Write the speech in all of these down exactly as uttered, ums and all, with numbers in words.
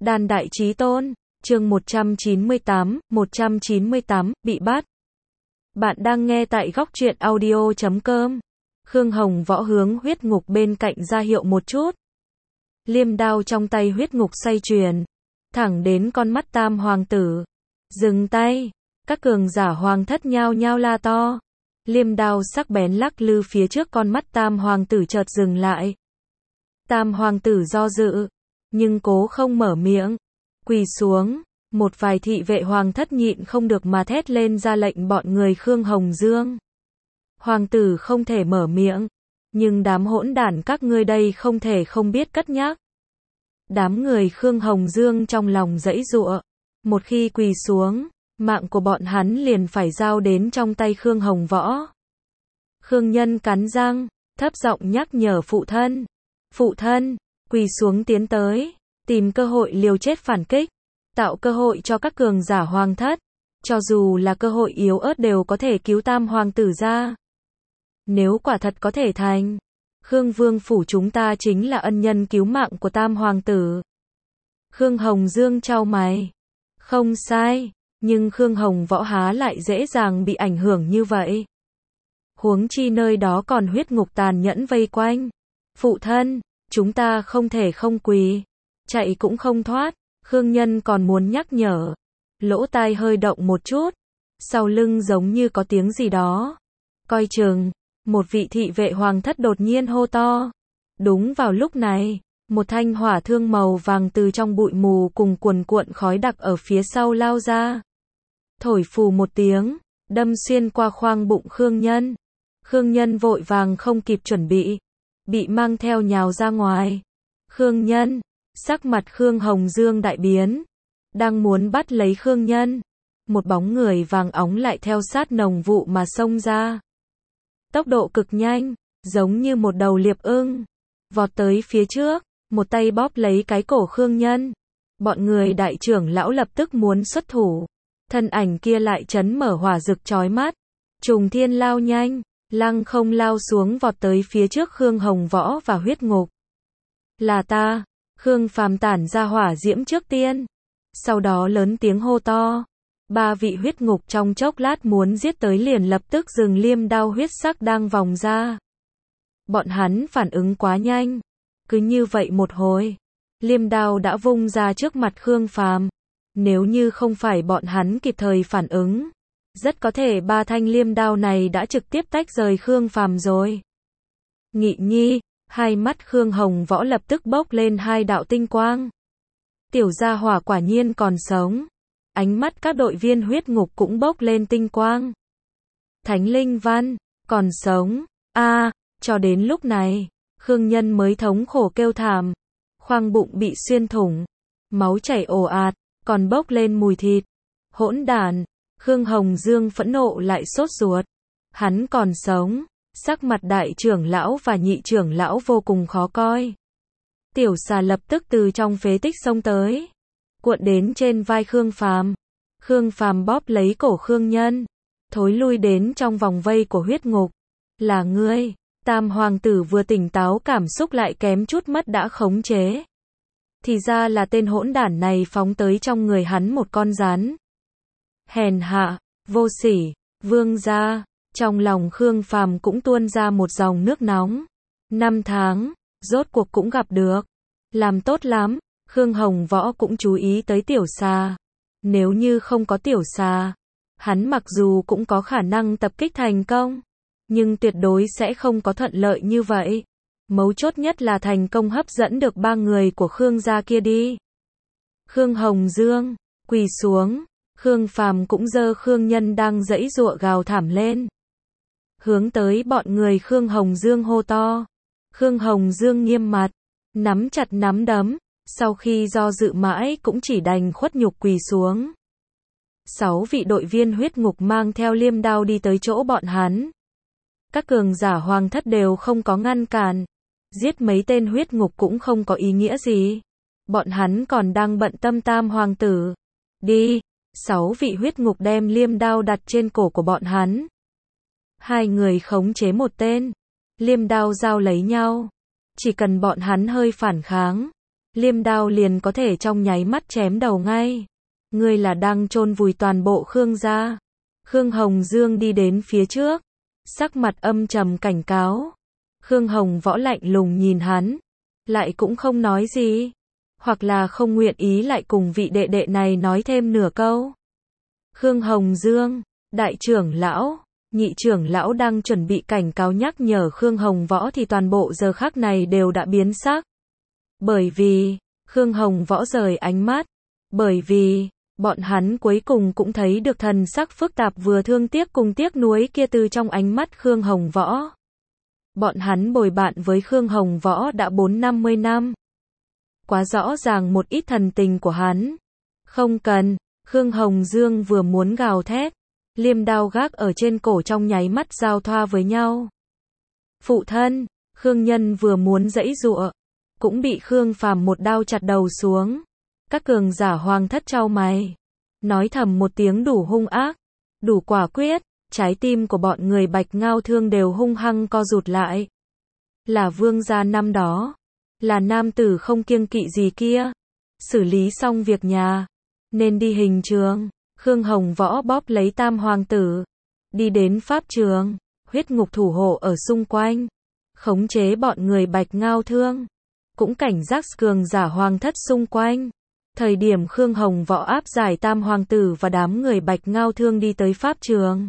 Đan Đại Chí Tôn, chương một trăm chín mươi tám, một trăm chín mươi tám, bị bắt. Bạn đang nghe tại góc truyện audio chấm com. Khương Hồng Võ hướng huyết ngục bên cạnh ra hiệu một chút. Liêm đao trong tay huyết ngục xoay chuyển, thẳng đến con mắt Tam Hoàng tử. Dừng tay, các cường giả hoàng thất nhao nhao la to. Liêm đao sắc bén lắc lư phía trước con mắt Tam Hoàng tử chợt dừng lại. Tam Hoàng tử do dự, nhưng cố không mở miệng. Quỳ xuống, một vài thị vệ hoàng thất nhịn không được mà thét lên ra lệnh bọn người Khương Hồng Dương. Hoàng tử không thể mở miệng, nhưng đám hỗn đản các ngươi đây không thể không biết cất nhắc. Đám người Khương Hồng Dương trong lòng giãy giụa, một khi quỳ xuống, mạng của bọn hắn liền phải giao đến trong tay Khương Hồng Võ. Khương Nhân cắn răng, thấp giọng nhắc nhở phụ thân. Phụ thân, quỳ xuống tiến tới, tìm cơ hội liều chết phản kích, tạo cơ hội cho các cường giả hoàng thất, cho dù là cơ hội yếu ớt đều có thể cứu Tam Hoàng tử ra. Nếu quả thật có thể thành, Khương Vương phủ chúng ta chính là ân nhân cứu mạng của Tam Hoàng tử. Khương Hồng Dương chau mày. Không sai, nhưng Khương Hồng Võ há lại dễ dàng bị ảnh hưởng như vậy. Huống chi nơi đó còn huyết ngục tàn nhẫn vây quanh. Phụ thân, chúng ta không thể không quỳ, chạy cũng không thoát. Khương Nhân còn muốn nhắc nhở, lỗ tai hơi động một chút, sau lưng giống như có tiếng gì đó. Coi chừng, một vị thị vệ hoàng thất đột nhiên hô to. Đúng vào lúc này, một thanh hỏa thương màu vàng từ trong bụi mù cùng cuồn cuộn khói đặc ở phía sau lao ra. Thổi phù một tiếng, đâm xuyên qua khoang bụng Khương Nhân. Khương Nhân vội vàng không kịp chuẩn bị, bị mang theo nhào ra ngoài. Khương Nhân, sắc mặt Khương Hồng Dương đại biến, đang muốn bắt lấy Khương Nhân, một bóng người vàng óng lại theo sát nồng vụ mà xông ra. Tốc độ cực nhanh, giống như một đầu liệp ưng, vọt tới phía trước, một tay bóp lấy cái cổ Khương Nhân. Bọn người đại trưởng lão lập tức muốn xuất thủ, thân ảnh kia lại chấn mở hỏa rực chói mắt, trùng thiên lao nhanh, lăng không lao xuống vọt tới phía trước Khương Hồng Võ và huyết ngục. Là ta. Khương Phàm tản ra hỏa diễm trước tiên, sau đó lớn tiếng hô to. Ba vị huyết ngục trong chốc lát muốn giết tới liền lập tức dừng liêm đao huyết sắc đang vòng ra. Bọn hắn phản ứng quá nhanh, cứ như vậy một hồi, liêm đao đã vung ra trước mặt Khương Phàm. Nếu như không phải bọn hắn kịp thời phản ứng, rất có thể ba thanh liêm đao này đã trực tiếp tách rời Khương Phàm rồi. Nghị nhi, hai mắt Khương Hồng Võ lập tức bốc lên hai đạo tinh quang. Tiểu gia hỏa quả nhiên còn sống. Ánh mắt các đội viên huyết ngục cũng bốc lên tinh quang. Thánh Linh Văn, còn sống. A, à, cho đến lúc này, Khương Nhân mới thống khổ kêu thảm. Khoang bụng bị xuyên thủng, máu chảy ồ ạt, còn bốc lên mùi thịt. Hỗn đản, Khương Hồng Dương phẫn nộ lại sốt ruột. Hắn còn sống. Sắc mặt đại trưởng lão và nhị trưởng lão vô cùng khó coi. Tiểu xà lập tức từ trong phế tích xông tới, cuộn đến trên vai Khương Phàm. Khương Phàm bóp lấy cổ Khương Nhân, thối lui đến trong vòng vây của huyết ngục. Là ngươi. Tam Hoàng tử vừa tỉnh táo cảm xúc lại kém chút mất đã khống chế. Thì ra là tên hỗn đản này phóng tới trong người hắn một con rắn. Hèn hạ, vô sỉ, vương gia. Trong lòng Khương Phàm cũng tuôn ra một dòng nước nóng. Năm tháng, rốt cuộc cũng gặp được. Làm tốt lắm, Khương Hồng Võ cũng chú ý tới tiểu xà. Nếu như không có tiểu xà, hắn mặc dù cũng có khả năng tập kích thành công, nhưng tuyệt đối sẽ không có thuận lợi như vậy. Mấu chốt nhất là thành công hấp dẫn được ba người của Khương gia kia đi. Khương Hồng Dương, quỳ xuống. Khương Phàm cũng giơ Khương Nhân đang giãy giụa gào thảm lên, hướng tới bọn người Khương Hồng Dương hô to. Khương Hồng Dương nghiêm mặt, nắm chặt nắm đấm, sau khi do dự mãi cũng chỉ đành khuất nhục quỳ xuống. Sáu vị đội viên huyết ngục mang theo liêm đao đi tới chỗ bọn hắn. Các cường giả hoàng thất đều không có ngăn cản, giết mấy tên huyết ngục cũng không có ý nghĩa gì. Bọn hắn còn đang bận tâm Tam Hoàng tử. Đi, sáu vị huyết ngục đem liêm đao đặt trên cổ của bọn hắn. Hai người khống chế một tên, liêm đao giao lấy nhau. Chỉ cần bọn hắn hơi phản kháng, liêm đao liền có thể trong nháy mắt chém đầu ngay. Ngươi là đang chôn vùi toàn bộ Khương gia. Khương Hồng Dương đi đến phía trước, sắc mặt âm trầm cảnh cáo. Khương Hồng Võ lạnh lùng nhìn hắn, lại cũng không nói gì, hoặc là không nguyện ý lại cùng vị đệ đệ này nói thêm nửa câu. Khương Hồng Dương, đại trưởng lão, nhị trưởng lão đang chuẩn bị cảnh cáo nhắc nhở Khương Hồng Võ thì toàn bộ giờ khắc này đều đã biến sắc. Bởi vì, Khương Hồng Võ rời ánh mắt, bởi vì, bọn hắn cuối cùng cũng thấy được thần sắc phức tạp vừa thương tiếc cùng tiếc nuối kia từ trong ánh mắt Khương Hồng Võ. Bọn hắn bồi bạn với Khương Hồng Võ đã bốn năm mươi năm. Quá rõ ràng một ít thần tình của hắn. Không cần, Khương Hồng Dương vừa muốn gào thét, liêm đao gác ở trên cổ trong nháy mắt giao thoa với nhau. Phụ thân, Khương Nhân vừa muốn giãy giụa, cũng bị Khương Phàm một đao chặt đầu xuống. Các cường giả hoàng thất chau mày, nói thầm một tiếng đủ hung ác, đủ quả quyết, trái tim của bọn người Bạch Ngao Thương đều hung hăng co rụt lại. Là vương gia năm đó, là nam tử không kiêng kỵ gì kia, xử lý xong việc nhà, nên đi hình trường. Khương Hồng Võ bóp lấy tam hoàng tử, đi đến pháp trường, huyết ngục thủ hộ ở xung quanh, khống chế bọn người Bạch Ngao Thương, cũng cảnh giác cường giả hoàng thất xung quanh. Thời điểm Khương Hồng Võ áp giải tam hoàng tử và đám người Bạch Ngao Thương đi tới pháp trường,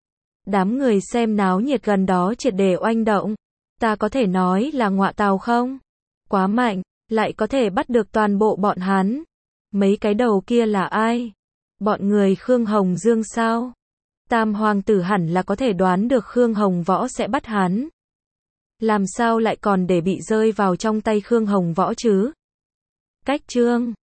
đám người xem náo nhiệt gần đó triệt để oanh động. Ta có thể nói là ngọa tào không? Quá mạnh, lại có thể bắt được toàn bộ bọn hắn. Mấy cái đầu kia là ai? Bọn người Khương Hồng Dương sao? Tam hoàng tử hẳn là có thể đoán được Khương Hồng Võ sẽ bắt hắn. Làm sao lại còn để bị rơi vào trong tay Khương Hồng Võ chứ? Cách chương